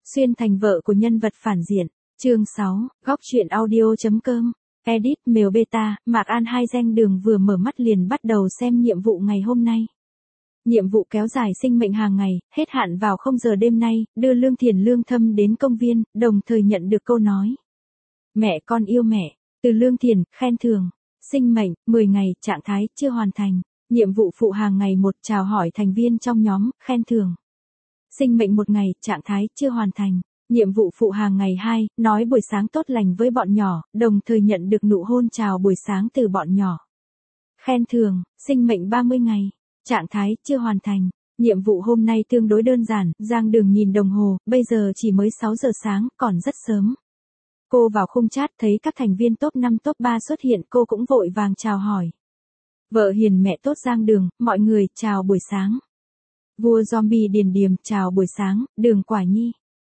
Xuyên thành vợ của nhân vật phản diện. Chương 6, góc truyện audio.com. Edit Mèo Beta, Mạc An Hai Giang Đường vừa mở mắt liền bắt đầu xem nhiệm vụ ngày hôm nay. Nhiệm vụ kéo dài sinh mệnh hàng ngày, hết hạn vào 0 giờ đêm nay, đưa Lương Thiền Lương Thâm đến công viên, đồng thời nhận được câu nói. Mẹ con yêu mẹ, từ Lương Thiền, khen thưởng. Sinh mệnh, 10 ngày, trạng thái, chưa hoàn thành. Nhiệm vụ phụ hàng ngày 1, chào hỏi thành viên trong nhóm, khen thưởng. Sinh mệnh 1 ngày, trạng thái, chưa hoàn thành. Nhiệm vụ phụ hàng ngày 2, nói buổi sáng tốt lành với bọn nhỏ, đồng thời nhận được nụ hôn chào buổi sáng từ bọn nhỏ. Khen thưởng, sinh mệnh 30 ngày, trạng thái, chưa hoàn thành. Nhiệm vụ hôm nay tương đối đơn giản, Giang Đường nhìn đồng hồ, bây giờ chỉ mới 6 giờ sáng, còn rất sớm. Cô vào khung chat thấy các thành viên top 5 top 3 xuất hiện, cô cũng vội vàng chào hỏi. Vợ hiền mẹ tốt Giang Đường, mọi người, chào buổi sáng. Vua zombie Điền Điềm, chào buổi sáng, Đường Quả Nhi.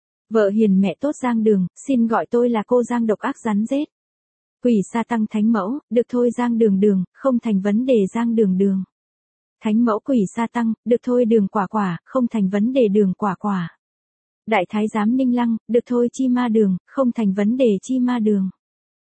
Vợ hiền mẹ tốt Giang Đường, xin gọi tôi là cô Giang độc ác rắn rết. Quỷ sa tăng thánh mẫu, được thôi Giang Đường Đường, không thành vấn đề Giang Đường Đường. Thánh mẫu quỷ sa tăng, được thôi Đường Quả Quả, không thành vấn đề Đường Quả Quả. Đại thái giám Ninh Lăng, được thôi Chi Ma Đường, không thành vấn đề Chi Ma Đường.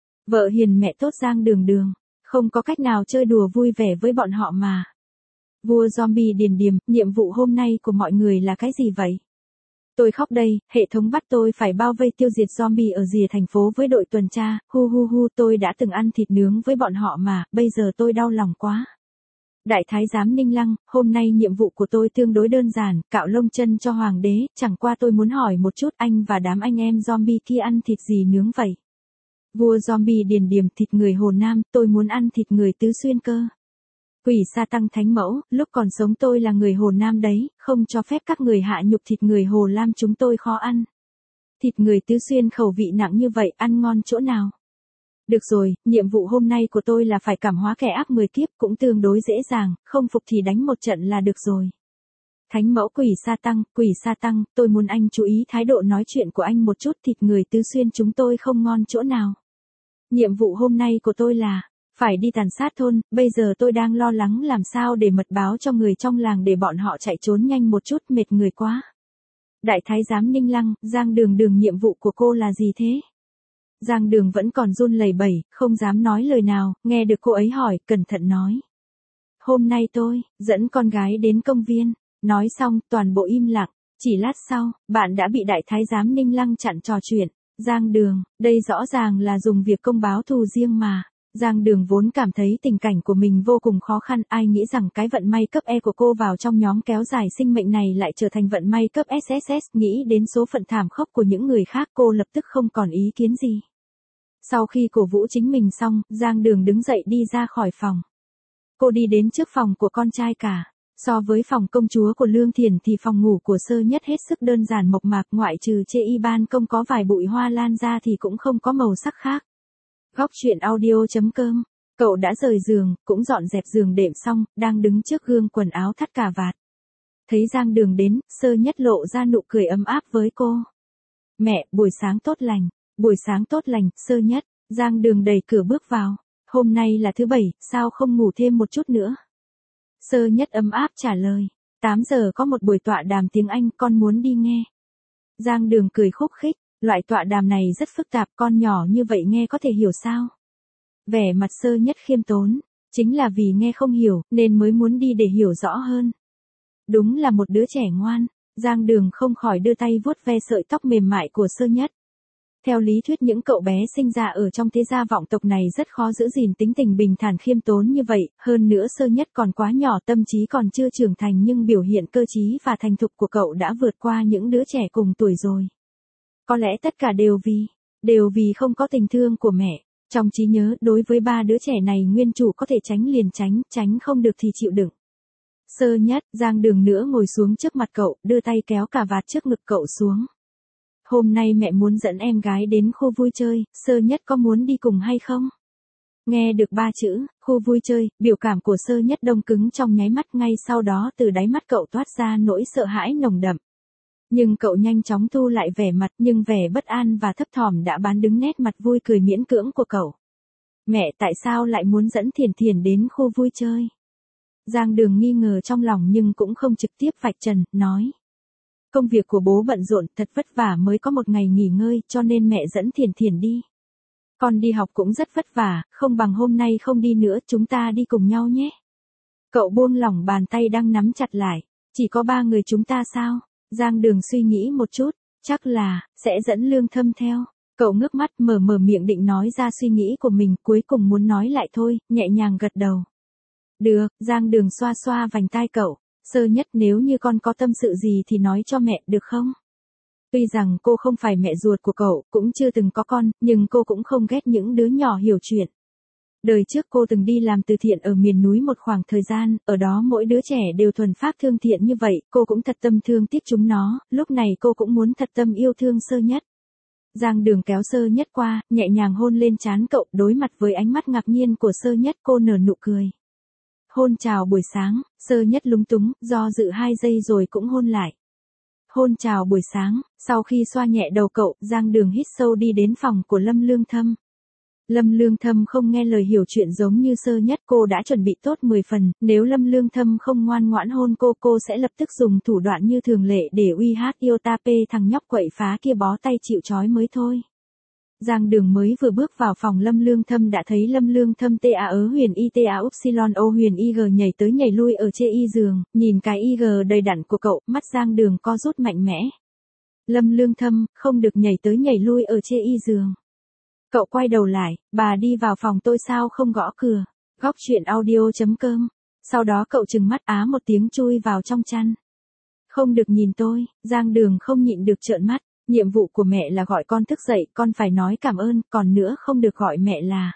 Vợ hiền mẹ tốt Giang Đường Đường, không có cách nào chơi đùa vui vẻ với bọn họ mà. Vua zombie Điền Điềm, nhiệm vụ hôm nay của mọi người là cái gì vậy? Tôi khóc đây, hệ thống bắt tôi phải bao vây tiêu diệt zombie ở rìa thành phố với đội tuần tra, tôi đã từng ăn thịt nướng với bọn họ mà, bây giờ tôi đau lòng quá. Đại thái giám Ninh Lăng, hôm nay nhiệm vụ của tôi tương đối đơn giản, cạo lông chân cho hoàng đế, chẳng qua tôi muốn hỏi một chút anh và đám anh em zombie kia ăn thịt gì nướng vậy? Vua zombie Điền Điềm, thịt người Hồ Nam, tôi muốn ăn thịt người Tứ Xuyên cơ. Quỷ sa tăng thánh mẫu, lúc còn sống tôi là người Hồ Nam đấy, không cho phép các người hạ nhục thịt người Hồ Lam, chúng tôi khó ăn. Thịt người Tứ Xuyên khẩu vị nặng như vậy, ăn ngon chỗ nào? Được rồi, nhiệm vụ hôm nay của tôi là phải cảm hóa kẻ ác 10 kiếp, cũng tương đối dễ dàng, không phục thì đánh một trận là được rồi. Thánh mẫu quỷ sa tăng, tôi muốn anh chú ý thái độ nói chuyện của anh một chút, thịt người Tứ Xuyên chúng tôi không ngon chỗ nào. Nhiệm vụ hôm nay của tôi là phải đi tàn sát thôn, bây giờ tôi đang lo lắng làm sao để mật báo cho người trong làng để bọn họ chạy trốn nhanh một chút, mệt người quá. Đại thái giám Ninh Lăng, Giang Đường Đường, nhiệm vụ của cô là gì thế? Giang Đường vẫn còn run lẩy bẩy, không dám nói lời nào, nghe được cô ấy hỏi, cẩn thận nói. Hôm nay tôi dẫn con gái đến công viên, nói xong, toàn bộ im lặng, chỉ lát sau, bạn đã bị đại thái giám Ninh Lăng chặn trò chuyện. Giang Đường, đây rõ ràng là dùng việc công báo thù riêng mà. Giang Đường vốn cảm thấy tình cảnh của mình vô cùng khó khăn, ai nghĩ rằng cái vận may cấp E của cô vào trong nhóm kéo dài sinh mệnh này lại trở thành vận may cấp SSS, nghĩ đến số phận thảm khốc của những người khác cô lập tức không còn ý kiến gì. Sau khi cổ vũ chính mình xong, Giang Đường đứng dậy đi ra khỏi phòng. Cô đi đến trước phòng của con trai cả. So với phòng công chúa của Lương Thiền thì phòng ngủ của Sơ Nhất hết sức đơn giản mộc mạc, ngoại trừ chê y ban công có vài bụi hoa lan ra thì cũng không có màu sắc khác. Góc truyện audio.com. Cậu đã rời giường, cũng dọn dẹp giường đệm xong, đang đứng trước gương quần áo thắt cà vạt. Thấy Giang Đường đến, Sơ Nhất lộ ra nụ cười ấm áp với cô. Mẹ, buổi sáng tốt lành. Buổi sáng tốt lành, Sơ Nhất. Giang Đường đẩy cửa bước vào. Hôm nay là thứ Bảy, sao không ngủ thêm một chút nữa? Sơ Nhất ấm áp trả lời. 8 giờ có một buổi tọa đàm tiếng Anh, con muốn đi nghe. Giang Đường cười khúc khích. Loại tọa đàm này rất phức tạp, con nhỏ như vậy nghe có thể hiểu sao? Vẻ mặt Sơ Nhất khiêm tốn. Chính là vì nghe không hiểu, nên mới muốn đi để hiểu rõ hơn. Đúng là một đứa trẻ ngoan. Giang Đường không khỏi đưa tay vuốt ve sợi tóc mềm mại của Sơ Nhất. Theo lý thuyết những cậu bé sinh ra ở trong thế gia vọng tộc này rất khó giữ gìn tính tình bình thản khiêm tốn như vậy, hơn nữa Sơ Nhất còn quá nhỏ, tâm trí còn chưa trưởng thành, nhưng biểu hiện cơ trí và thành thục của cậu đã vượt qua những đứa trẻ cùng tuổi rồi. Có lẽ tất cả đều vì không có tình thương của mẹ. Trong trí nhớ, đối với 3 đứa trẻ này nguyên chủ có thể tránh liền tránh không được thì chịu đựng. Sơ Nhất, Giang Đường nữa ngồi xuống trước mặt cậu, đưa tay kéo cà vạt trước ngực cậu xuống. Hôm nay mẹ muốn dẫn em gái đến khu vui chơi, Sơ Nhất có muốn đi cùng hay không? Nghe được 3 chữ, khu vui chơi, biểu cảm của Sơ Nhất đông cứng trong nháy mắt, ngay sau đó từ đáy mắt cậu toát ra nỗi sợ hãi nồng đậm. Nhưng cậu nhanh chóng thu lại vẻ mặt, nhưng vẻ bất an và thấp thỏm đã bán đứng nét mặt vui cười miễn cưỡng của cậu. Mẹ tại sao lại muốn dẫn Thiền Thiền đến khu vui chơi? Giang Đường nghi ngờ trong lòng nhưng cũng không trực tiếp vạch trần, nói. Công việc của bố bận rộn thật vất vả mới có một ngày nghỉ ngơi cho nên mẹ dẫn Thiển Thiển đi. Con đi học cũng rất vất vả, không bằng hôm nay không đi nữa chúng ta đi cùng nhau nhé. Cậu buông lỏng bàn tay đang nắm chặt lại. Chỉ có 3 người chúng ta sao? Giang Đường suy nghĩ một chút, chắc là, sẽ dẫn Lương Thâm theo. Cậu ngước mắt mở miệng định nói ra suy nghĩ của mình, cuối cùng muốn nói lại thôi, nhẹ nhàng gật đầu. Được, Giang Đường xoa xoa vành tai cậu. Sơ Nhất, nếu như con có tâm sự gì thì nói cho mẹ được không? Tuy rằng cô không phải mẹ ruột của cậu, cũng chưa từng có con, nhưng cô cũng không ghét những đứa nhỏ hiểu chuyện. Đời trước cô từng đi làm từ thiện ở miền núi một khoảng thời gian, ở đó mỗi đứa trẻ đều thuần phác thương thiện như vậy, cô cũng thật tâm thương tiếc chúng nó, lúc này cô cũng muốn thật tâm yêu thương Sơ Nhất. Giang Đường kéo Sơ Nhất qua, nhẹ nhàng hôn lên trán cậu, đối mặt với ánh mắt ngạc nhiên của Sơ Nhất cô nở nụ cười. Hôn chào buổi sáng, Sơ Nhất lúng túng, do dự 2 giây rồi cũng hôn lại. Hôn chào buổi sáng, sau khi xoa nhẹ đầu cậu, Giang Đường hít sâu đi đến phòng của Lâm Lương Thâm. Lâm Lương Thâm không nghe lời hiểu chuyện giống như Sơ Nhất, cô đã chuẩn bị tốt 10 phần, nếu Lâm Lương Thâm không ngoan ngoãn hôn cô sẽ lập tức dùng thủ đoạn như thường lệ để uy hát yêu tape thằng nhóc quậy phá kia bó tay chịu trói mới thôi. Giang Đường mới vừa bước vào phòng Lâm Lương Thâm đã thấy Lâm Lương Thâm ta huyền y ta upsilon o huyền ig nhảy tới nhảy lui ở trên y giường, nhìn cái ig đầy đặn của cậu, mắt Giang Đường co rút mạnh mẽ. Lâm Lương Thâm, không được nhảy tới nhảy lui ở trên y giường. Cậu quay đầu lại, bà đi vào phòng tôi sao không gõ cửa. Góc chuyện audio.com. Sau đó cậu trừng mắt á một tiếng chui vào trong chăn. Không được nhìn tôi, Giang Đường không nhịn được trợn mắt. Nhiệm vụ của mẹ là gọi con thức dậy, con phải nói cảm ơn, còn nữa không được gọi mẹ là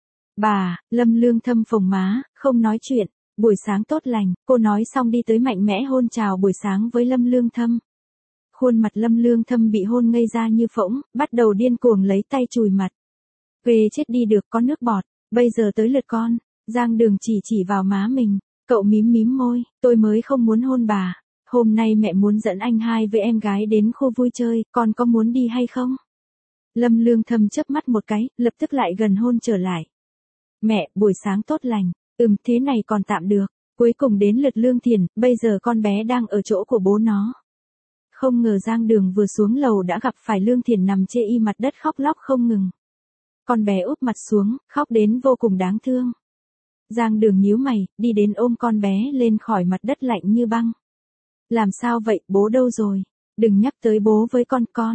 bà. Lâm Lương Thâm phồng má, không nói chuyện. Buổi sáng tốt lành, cô nói xong đi tới mạnh mẽ hôn chào buổi sáng với Lâm Lương Thâm. Khuôn mặt Lâm Lương Thâm bị hôn ngây ra như phỗng, bắt đầu điên cuồng lấy tay chùi mặt. Ghê chết đi được, có nước bọt, bây giờ tới lượt con. Giang Đường chỉ vào má mình, cậu mím môi, tôi mới không muốn hôn bà. Hôm nay mẹ muốn dẫn anh hai với em gái đến khu vui chơi, con có muốn đi hay không? Lâm Lương Thâm chớp mắt một cái, lập tức lại gần hôn trở lại. Mẹ, buổi sáng tốt lành, thế này còn tạm được. Cuối cùng đến lượt Lương Thiển, bây giờ con bé đang ở chỗ của bố nó. Không ngờ Giang Đường vừa xuống lầu đã gặp phải Lương Thiển nằm chê y mặt đất khóc lóc không ngừng. Con bé úp mặt xuống, khóc đến vô cùng đáng thương. Giang Đường nhíu mày, đi đến ôm con bé lên khỏi mặt đất lạnh như băng. Làm sao vậy, bố đâu rồi? Đừng nhắc tới bố với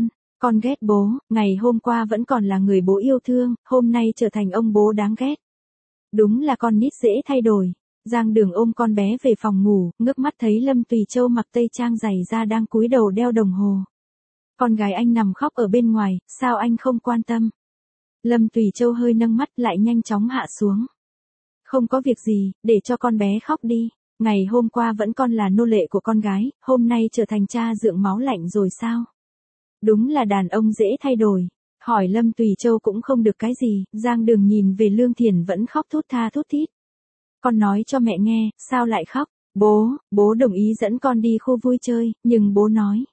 con ghét bố, ngày hôm qua vẫn còn là người bố yêu thương, hôm nay trở thành ông bố đáng ghét. Đúng là con nít dễ thay đổi. Giang Đường ôm con bé về phòng ngủ, ngước mắt thấy Lâm Tùy Châu mặc tây trang dày da đang cúi đầu đeo đồng hồ. Con gái anh nằm khóc ở bên ngoài, sao anh không quan tâm? Lâm Tùy Châu hơi nâng mắt lại nhanh chóng hạ xuống. Không có việc gì, để cho con bé khóc đi. Ngày hôm qua vẫn còn là nô lệ của con gái, hôm nay trở thành cha dượng máu lạnh rồi sao? Đúng là đàn ông dễ thay đổi. Hỏi Lâm Tùy Châu cũng không được cái gì, Giang Đường nhìn về Lương Thiển vẫn khóc thút tha thút thít. Con nói cho mẹ nghe, sao lại khóc? Bố đồng ý dẫn con đi khu vui chơi, nhưng bố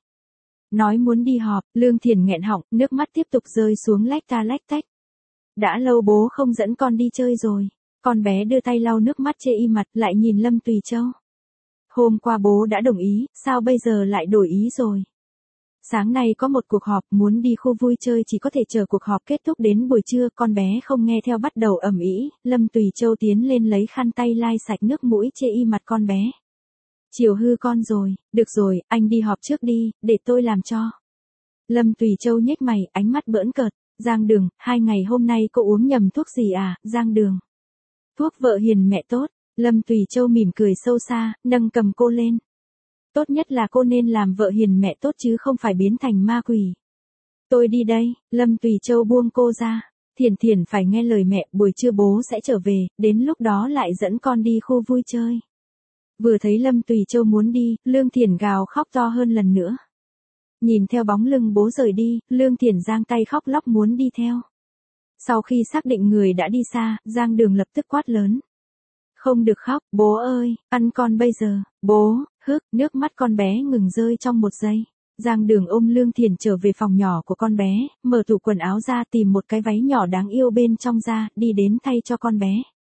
nói muốn đi họp. Lương Thiển nghẹn họng, nước mắt tiếp tục rơi xuống lách ta lách tách. Đã lâu bố không dẫn con đi chơi rồi. Con bé đưa tay lau nước mắt chê y mặt lại nhìn Lâm Tùy Châu. Hôm qua bố đã đồng ý, sao bây giờ lại đổi ý rồi? Sáng nay có một cuộc họp muốn đi khu vui chơi chỉ có thể chờ cuộc họp kết thúc đến buổi trưa, con bé không nghe theo bắt đầu ầm ĩ. Lâm Tùy Châu tiến lên lấy khăn tay lai sạch nước mũi chê y mặt con bé. Chiều hư con rồi, được rồi, anh đi họp trước đi, để tôi làm cho. Lâm Tùy Châu nhếch mày, ánh mắt bỡn cợt. Giang Đường, 2 ngày hôm nay cô uống nhầm thuốc gì à, Giang Đường? Thuốc vợ hiền mẹ tốt. Lâm Tùy Châu mỉm cười sâu xa, nâng cầm cô lên. Tốt nhất là cô nên làm vợ hiền mẹ tốt chứ không phải biến thành ma quỷ. Tôi đi đây. Lâm Tùy Châu buông cô ra. Thiển phải nghe lời mẹ, buổi trưa bố sẽ trở về, đến lúc đó lại dẫn con đi khu vui chơi. Vừa thấy Lâm Tùy Châu muốn đi, Lương Thiển gào khóc to hơn lần nữa. Nhìn theo bóng lưng bố rời đi, Lương Thiển giang tay khóc lóc muốn đi theo. Sau khi xác định người đã đi xa, Giang Đường lập tức quát lớn. Không được khóc, bố ơi, ăn con bây giờ. Bố, nước mắt con bé ngừng rơi trong một giây. Giang Đường ôm Lương Thiển trở về phòng nhỏ của con bé, mở tủ quần áo ra tìm một cái váy nhỏ đáng yêu bên trong ra, đi đến thay cho con bé.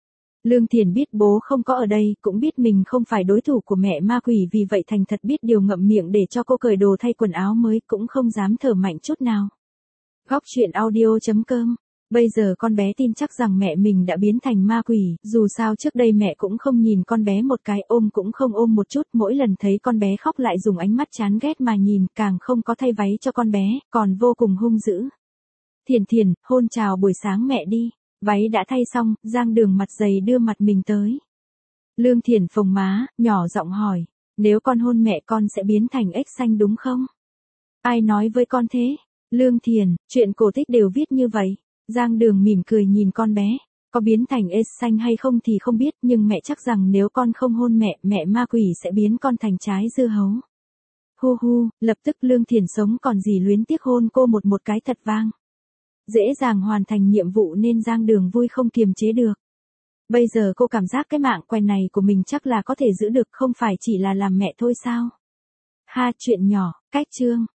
Lương Thiền biết bố không có ở đây, cũng biết mình không phải đối thủ của mẹ ma quỷ, vì vậy thành thật biết điều ngậm miệng để cho cô cởi đồ thay quần áo mới, cũng không dám thở mạnh chút nào. Góc chuyện audio.com. Bây giờ con bé tin chắc rằng mẹ mình đã biến thành ma quỷ, dù sao trước đây mẹ cũng không nhìn con bé một cái, ôm cũng không ôm một chút, mỗi lần thấy con bé khóc lại dùng ánh mắt chán ghét mà nhìn, càng không có thay váy cho con bé, còn vô cùng hung dữ. Thiền Thiền, hôn chào buổi sáng mẹ đi. Váy đã thay xong, Giang Đường mặt dày đưa mặt mình tới. Lương Thiền phồng má, nhỏ giọng hỏi, nếu con hôn mẹ con sẽ biến thành ếch xanh đúng không? Ai nói với con thế? Lương Thiền, chuyện cổ tích đều viết như vậy. Giang Đường mỉm cười nhìn con bé, có biến thành ếch xanh hay không thì không biết, nhưng mẹ chắc rằng nếu con không hôn mẹ, mẹ ma quỷ sẽ biến con thành trái dưa hấu. Hu hu, lập tức Lương Thiền sống còn gì luyến tiếc hôn cô một cái thật vang. Dễ dàng hoàn thành nhiệm vụ nên Giang Đường vui không kiềm chế được. Bây giờ cô cảm giác cái mạng quen này của mình chắc là có thể giữ được, không phải chỉ là làm mẹ thôi sao? Ha, chuyện nhỏ, cách chương.